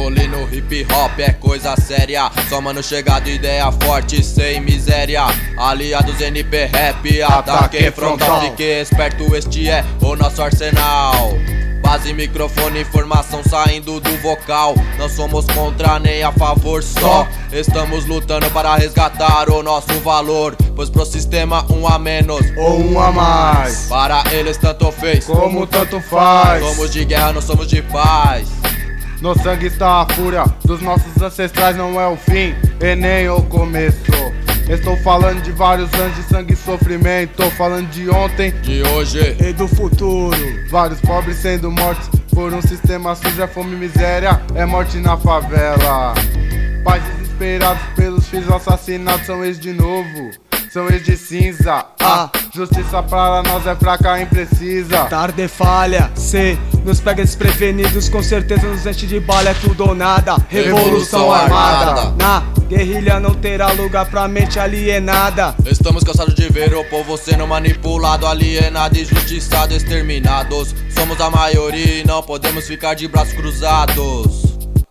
Colino hip hop é coisa séria. Só mano chegado, ideia forte, sem miséria. Aliados NP Rap, ataque frontal. Fique esperto, este é o nosso arsenal. Base, microfone, informação saindo do vocal. Não somos contra nem a favor, só estamos lutando para resgatar o nosso valor. Pois pro sistema um a menos ou um a mais, para eles tanto fez como tanto faz. Somos de guerra, não somos de paz. No sangue está a fúria dos nossos ancestrais, não é o fim e nem o começo. Estou falando de vários anos de sangue e sofrimento. Falando de ontem, de hoje e do futuro. Vários pobres sendo mortos por um sistema sujo, é fome e miséria, é morte na favela. Pais desesperados pelos filhos assassinados, são ex de novo, são ex de cinza. A justiça para nós é fraca e imprecisa. Tarde falha, cê nos pega desprevenidos, com certeza nos enche de bala, é tudo ou nada. Revolução armada. Na guerrilha não terá lugar pra mente alienada. Estamos cansados de ver o povo sendo manipulado, alienado, injustiçado, exterminados. Somos a maioria e não podemos ficar de braços cruzados.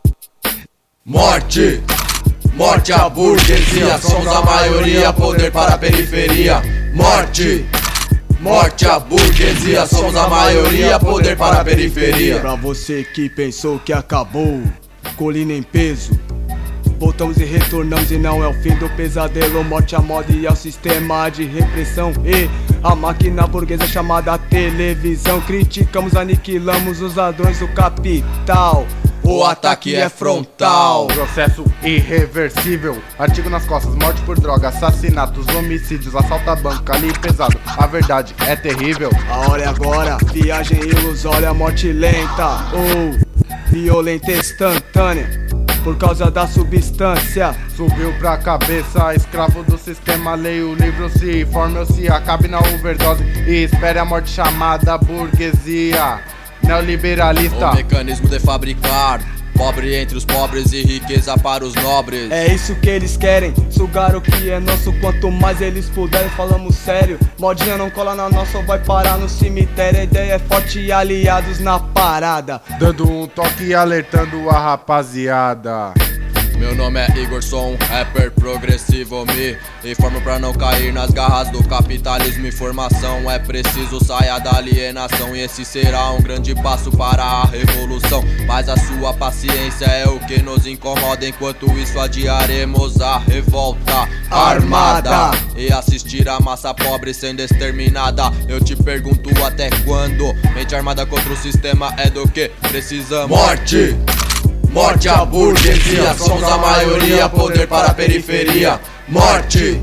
Morte! Morte à burguesia, somos a maioria, poder para a periferia. Morte! Morte à burguesia, somos a maioria, poder para a periferia. Pra você que pensou que acabou, colina em peso, voltamos e retornamos e não é o fim do pesadelo. Morte à moda e ao sistema de repressão e a máquina burguesa chamada televisão. Criticamos, aniquilamos os ladrões do capital. O ataque é frontal. Processo irreversível. Artigo nas costas, morte por droga, assassinatos, homicídios, assalto a banco, ali pesado. A verdade é terrível. A hora é agora, viagem ilusória, morte lenta ou violenta instantânea por causa da substância. Subiu pra cabeça, escravo do sistema. Leia o livro, se informe ou se acabe na overdose e espere a morte chamada burguesia neoliberalista. O mecanismo de fabricar pobre entre os pobres e riqueza para os nobres. É isso que eles querem, sugar o que é nosso. Quanto mais eles puderem, falamos sério. Modinha não cola na nossa ou vai parar no cemitério. A ideia é forte e aliados na parada, dando um toque e alertando a rapaziada. Meu nome é Igor, sou um rapper progressivo. Me informo pra não cair nas garras do capitalismo. Informação é preciso, saia da alienação. E esse será um grande passo para a revolução. Mas a sua paciência é o que nos incomoda. Enquanto isso adiaremos a revolta armada e assistir a massa pobre sendo exterminada. Eu te pergunto até quando? Mente armada contra o sistema é do que precisamos. Morte! Morte à burguesia, somos a maioria, poder para a periferia. Morte!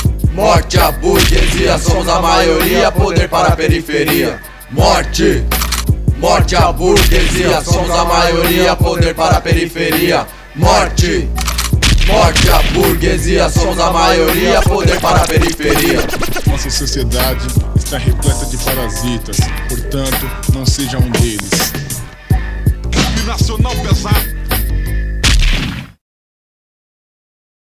Morte à burguesia, somos a maioria, poder para a periferia. Morte! Morte à burguesia, somos a maioria, poder para a periferia. Morte! Morte à burguesia, somos a maioria, poder para a periferia. Nossa sociedade está repleta de parasitas, portanto, não seja um deles. Nacional pesado.